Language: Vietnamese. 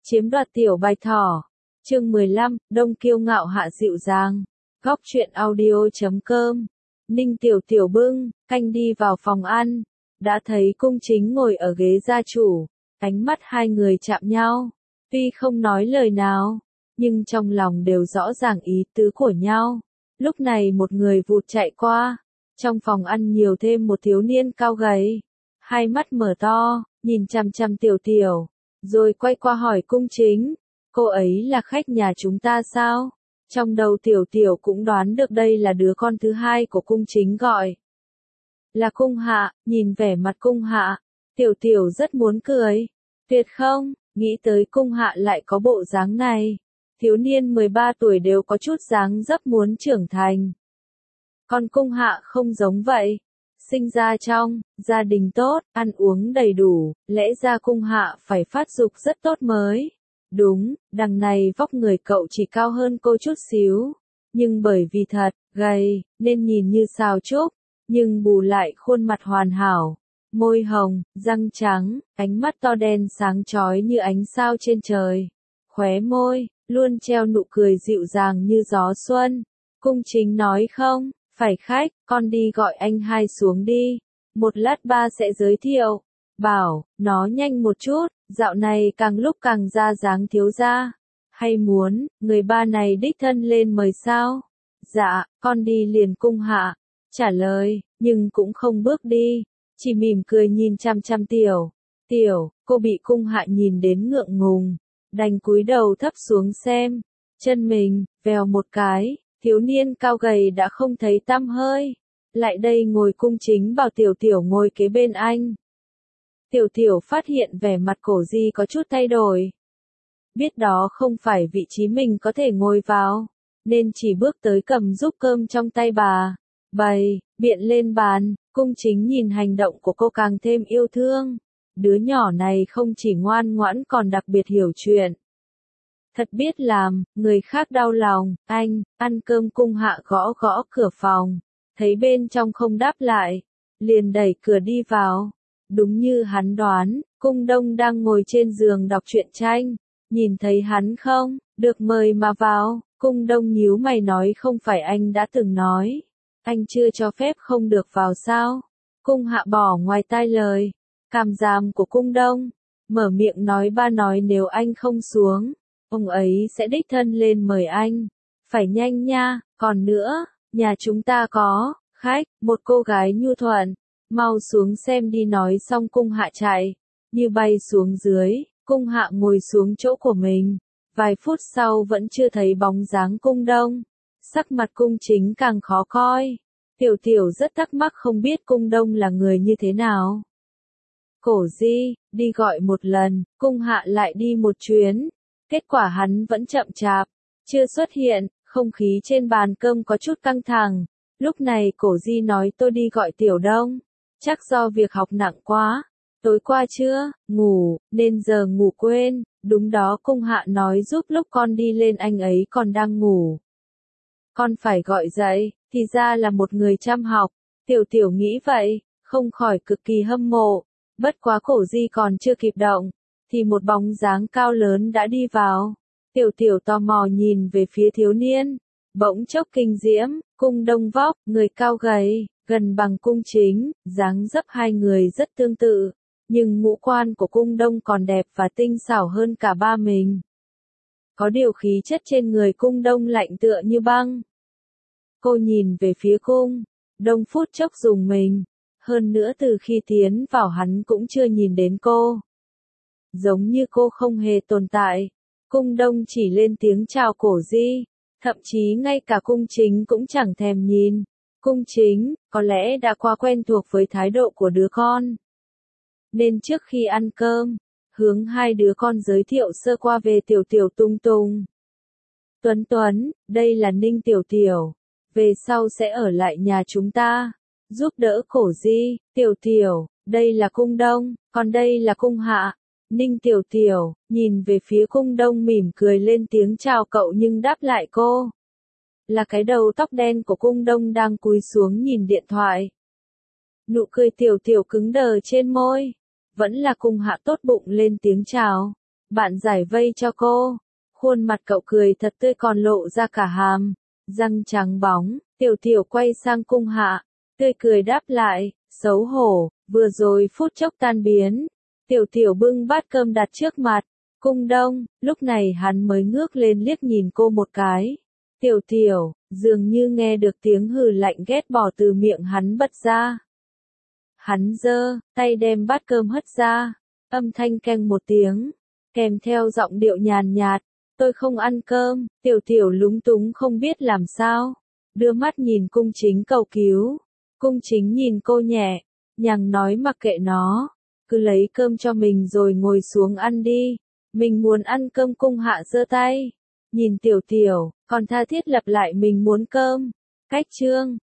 Chiếm đoạt tiểu bạch thỏ. Chương 15, Đông kiêu ngạo hạ dịu dàng. Góc truyện audio.com. Ninh Tiểu Tiểu bưng canh đi vào phòng ăn, đã thấy cung chính ngồi ở ghế gia chủ, ánh mắt hai người chạm nhau, tuy không nói lời nào, nhưng trong lòng đều rõ ràng ý tứ của nhau. Lúc này một người vụt chạy qua, trong phòng ăn nhiều thêm một thiếu niên cao gầy, hai mắt mở to, nhìn chằm chằm Tiểu Tiểu, rồi quay qua hỏi cung chính, cô ấy là khách nhà chúng ta sao? Trong đầu Tiểu Tiểu cũng đoán được đây là đứa con thứ hai của cung chính gọi. Là cung hạ, nhìn vẻ mặt cung hạ, Tiểu Tiểu rất muốn cười. Tuyệt không, nghĩ tới cung hạ lại có bộ dáng này. Thiếu niên 13 tuổi đều có chút dáng dấp muốn trưởng thành. Còn cung hạ không giống vậy. Sinh ra trong gia đình tốt, ăn uống đầy đủ, lẽ ra cung hạ phải phát dục rất tốt mới. Đúng, đằng này vóc người cậu chỉ cao hơn cô chút xíu, nhưng bởi vì thật gầy nên nhìn như xào trúc, nhưng bù lại khuôn mặt hoàn hảo, môi hồng, răng trắng, ánh mắt to đen sáng chói như ánh sao trên trời, khóe môi luôn treo nụ cười dịu dàng như gió xuân. Cung chính nói không, phải khách, con đi gọi anh hai xuống đi, một lát ba sẽ giới thiệu. Bảo, nó nhanh một chút, dạo này càng lúc càng ra dáng thiếu gia. Hay muốn, người ba này đích thân lên mời sao? Dạ, con đi liền cung hạ. Trả lời, nhưng cũng không bước đi, chỉ mỉm cười nhìn chăm chăm Tiểu. Tiểu, cô bị cung hạ nhìn đến ngượng ngùng, đành cúi đầu thấp xuống xem. Chân mình, vèo một cái, thiếu niên cao gầy đã không thấy tăm hơi. Lại đây ngồi cung chính bảo Tiểu Tiểu ngồi kế bên anh. Tiểu Tiểu phát hiện vẻ mặt Cổ Di có chút thay đổi. Biết đó không phải vị trí mình có thể ngồi vào, nên chỉ bước tới cầm giúp cơm trong tay bà. Bày, biện lên bàn, cung chính nhìn hành động của cô càng thêm yêu thương. Đứa nhỏ này không chỉ ngoan ngoãn còn đặc biệt hiểu chuyện. Thật biết làm, người khác đau lòng. Anh, ăn cơm. Cung hạ gõ gõ cửa phòng, thấy bên trong không đáp lại, liền đẩy cửa đi vào. Đúng như hắn đoán, Cung Đông đang ngồi trên giường đọc truyện tranh. Nhìn thấy hắn không, được mời mà vào. Cung Đông nhíu mày nói không phải anh đã từng nói, anh chưa cho phép không được vào sao? Cung hạ bỏ ngoài tai lời, cảm giảm của Cung Đông, mở miệng nói ba nói nếu anh không xuống, ông ấy sẽ đích thân lên mời anh. Phải nhanh nha, còn nữa, nhà chúng ta có khách, một cô gái nhu thuận. Mau xuống xem đi nói xong cung hạ chạy, như bay xuống dưới, cung hạ ngồi xuống chỗ của mình. Vài phút sau vẫn chưa thấy bóng dáng Cung Đông. Sắc mặt cung chính càng khó coi. Tiểu Tiểu rất thắc mắc không biết Cung Đông là người như thế nào. Cổ Di, đi gọi một lần, cung hạ lại đi một chuyến. Kết quả hắn vẫn chậm chạp, chưa xuất hiện, không khí trên bàn cơm có chút căng thẳng. Lúc này Cổ Di nói tôi đi gọi Tiểu Đông. Chắc do việc học nặng quá, tối qua chưa ngủ, nên giờ ngủ quên. Đúng đó, cung hạ nói giúp lúc con đi lên anh ấy còn đang ngủ. Con phải gọi dậy, thì ra là một người chăm học. Tiểu Tiểu nghĩ vậy, không khỏi cực kỳ hâm mộ. Bất quá Cổ Di còn chưa kịp động, thì một bóng dáng cao lớn đã đi vào. Tiểu Tiểu tò mò nhìn về phía thiếu niên, bỗng chốc kinh diễm. Cung Đông vóc, người cao gầy, gần bằng cung chính, dáng dấp hai người rất tương tự, nhưng ngũ quan của Cung Đông còn đẹp và tinh xảo hơn cả ba mình. Có điều khí chất trên người Cung Đông lạnh tựa như băng. Cô nhìn về phía Cung Đông phút chốc rùng mình, hơn nữa từ khi tiến vào hắn cũng chưa nhìn đến cô. Giống như cô không hề tồn tại. Cung Đông chỉ lên tiếng chào Cổ Di, thậm chí ngay cả cung chính cũng chẳng thèm nhìn. Cung chính, có lẽ đã quá quen thuộc với thái độ của đứa con, nên trước khi ăn cơm, hướng hai đứa con giới thiệu sơ qua về Tiểu Tiểu Tung Tung. Tuấn Tuấn, đây là Ninh Tiểu Tiểu, về sau sẽ ở lại nhà chúng ta, giúp đỡ Cổ Di. Tiểu Tiểu, đây là Cung Đông, còn đây là Cung hạ. Ninh Tiểu Tiểu, nhìn về phía Cung Đông mỉm cười lên tiếng chào cậu nhưng đáp lại cô là cái đầu tóc đen của Cung Đông đang cúi xuống nhìn điện thoại. Nụ cười Tiểu Tiểu cứng đờ trên môi. Vẫn là Cung hạ tốt bụng lên tiếng chào. Bạn giải vây cho cô. Khuôn mặt cậu cười thật tươi còn lộ ra cả hàm răng trắng bóng. Tiểu Tiểu quay sang Cung Hạ, tươi cười đáp lại, xấu hổ, vừa rồi phút chốc tan biến. Tiểu Tiểu bưng bát cơm đặt trước mặt. Cung Đông, lúc này hắn mới ngước lên liếc nhìn cô một cái. Tiểu Tiểu, dường như nghe được tiếng hừ lạnh ghét bỏ từ miệng hắn bật ra. Hắn giơ tay đem bát cơm hất ra, âm thanh keng một tiếng, kèm theo giọng điệu nhàn nhạt, tôi không ăn cơm. Tiểu Tiểu lúng túng không biết làm sao, đưa mắt nhìn Cung Chính cầu cứu. Cung Chính nhìn cô nhẹ nhàng nói mặc kệ nó, cứ lấy cơm cho mình rồi ngồi xuống ăn đi, mình muốn ăn cơm. Cung Hạ giơ tay nhìn Tiểu Tiểu, còn tha thiết lặp lại mình muốn cơm. Cách chương